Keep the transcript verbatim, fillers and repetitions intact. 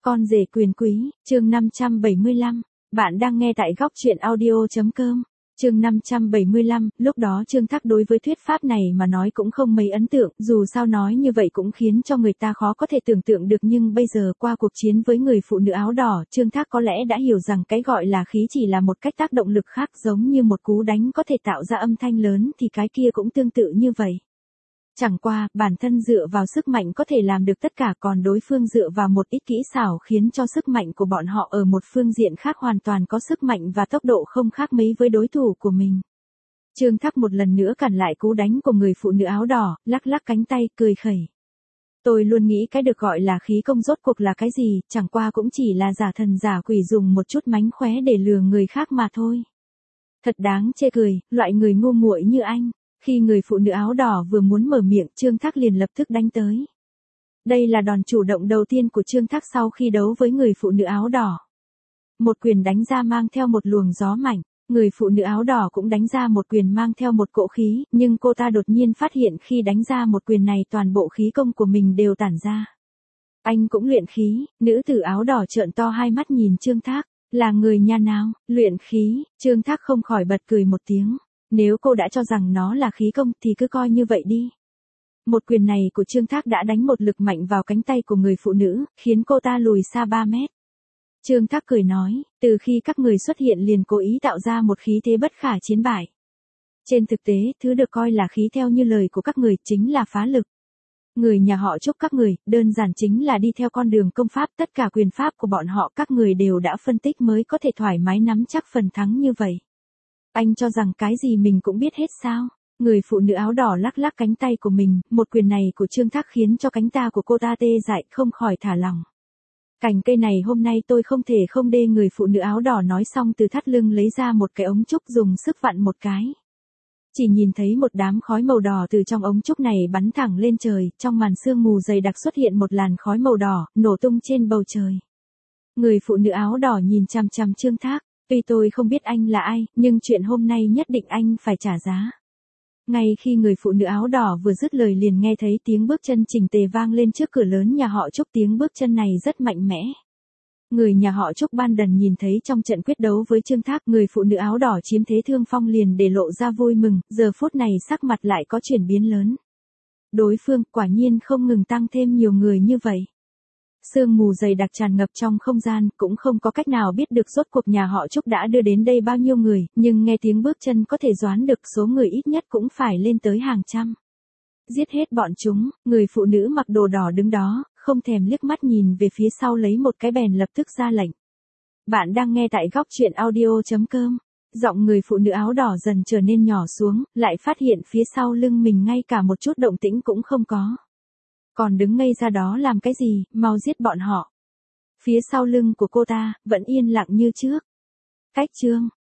Con rể quyền quý, chương năm trăm bảy mươi lăm. Bạn đang nghe tại góc truyện audio chấm com. Chương năm trăm bảy mươi lăm, lúc đó Trương Thác đối với thuyết pháp này mà nói cũng không mấy ấn tượng, dù sao nói như vậy cũng khiến cho người ta khó có thể tưởng tượng được, nhưng bây giờ qua cuộc chiến với người phụ nữ áo đỏ, Trương Thác có lẽ đã hiểu rằng cái gọi là khí chỉ là một cách tác động lực khác, giống như một cú đánh có thể tạo ra âm thanh lớn thì cái kia cũng tương tự như vậy. Chẳng qua, bản thân dựa vào sức mạnh có thể làm được tất cả, còn đối phương dựa vào một ít kỹ xảo khiến cho sức mạnh của bọn họ ở một phương diện khác hoàn toàn có sức mạnh và tốc độ không khác mấy với đối thủ của mình. Trương Thác một lần nữa cản lại cú đánh của người phụ nữ áo đỏ, lắc lắc cánh tay, cười khẩy. Tôi luôn nghĩ cái được gọi là khí công rốt cuộc là cái gì, chẳng qua cũng chỉ là giả thần giả quỷ dùng một chút mánh khóe để lừa người khác mà thôi. Thật đáng chê cười, loại người ngu muội như anh. Khi người phụ nữ áo đỏ vừa muốn mở miệng, Trương Thác liền lập tức đánh tới. Đây là đòn chủ động đầu tiên của Trương Thác sau khi đấu với người phụ nữ áo đỏ. Một quyền đánh ra mang theo một luồng gió mạnh, người phụ nữ áo đỏ cũng đánh ra một quyền mang theo một cỗ khí, nhưng cô ta đột nhiên phát hiện khi đánh ra một quyền này toàn bộ khí công của mình đều tản ra. Anh cũng luyện khí, nữ tử áo đỏ trợn to hai mắt nhìn Trương Thác, là người nhà nào, luyện khí, Trương Thác không khỏi bật cười một tiếng. Nếu cô đã cho rằng nó là khí công thì cứ coi như vậy đi. Một quyền này của Trương Thác đã đánh một lực mạnh vào cánh tay của người phụ nữ, khiến cô ta lùi xa ba mét. Trương Thác cười nói, từ khi các người xuất hiện liền cố ý tạo ra một khí thế bất khả chiến bại. Trên thực tế, thứ được coi là khí theo như lời của các người chính là phá lực. Người nhà họ Trúc các người, đơn giản chính là đi theo con đường công pháp, tất cả quyền pháp của bọn họ các người đều đã phân tích mới có thể thoải mái nắm chắc phần thắng như vậy. Anh cho rằng cái gì mình cũng biết hết sao? Người phụ nữ áo đỏ lắc lắc cánh tay của mình, một quyền này của Trương Thác khiến cho cánh ta của cô ta tê dại, không khỏi thả lỏng. Cành cây này hôm nay tôi không thể không đê, người phụ nữ áo đỏ nói xong từ thắt lưng lấy ra một cái ống trúc dùng sức vặn một cái. Chỉ nhìn thấy một đám khói màu đỏ từ trong ống trúc này bắn thẳng lên trời, trong màn sương mù dày đặc xuất hiện một làn khói màu đỏ, nổ tung trên bầu trời. Người phụ nữ áo đỏ nhìn chằm chằm Trương Thác. Tuy tôi không biết anh là ai, nhưng chuyện hôm nay nhất định anh phải trả giá. Ngay khi người phụ nữ áo đỏ vừa dứt lời liền nghe thấy tiếng bước chân chỉnh tề vang lên trước cửa lớn nhà họ Trúc, tiếng bước chân này rất mạnh mẽ. Người nhà họ Trúc ban đần nhìn thấy trong trận quyết đấu với Trương Thác, người phụ nữ áo đỏ chiếm thế thượng phong liền để lộ ra vui mừng, giờ phút này sắc mặt lại có chuyển biến lớn. Đối phương quả nhiên không ngừng tăng thêm nhiều người như vậy. Sương mù dày đặc tràn ngập trong không gian, cũng không có cách nào biết được rốt cuộc nhà họ Trúc đã đưa đến đây bao nhiêu người, nhưng nghe tiếng bước chân có thể đoán được số người ít nhất cũng phải lên tới hàng trăm. Giết hết bọn chúng, người phụ nữ mặc đồ đỏ đứng đó, không thèm liếc mắt nhìn về phía sau lấy một cái bèn lập tức ra lệnh. Bạn đang nghe tại góc truyện audio chấm com. Giọng người phụ nữ áo đỏ dần trở nên nhỏ xuống, lại phát hiện phía sau lưng mình ngay cả một chút động tĩnh cũng không có. Còn đứng ngây ra đó làm cái gì, mau giết bọn họ. Phía sau lưng của cô ta, vẫn yên lặng như trước. Cách chương,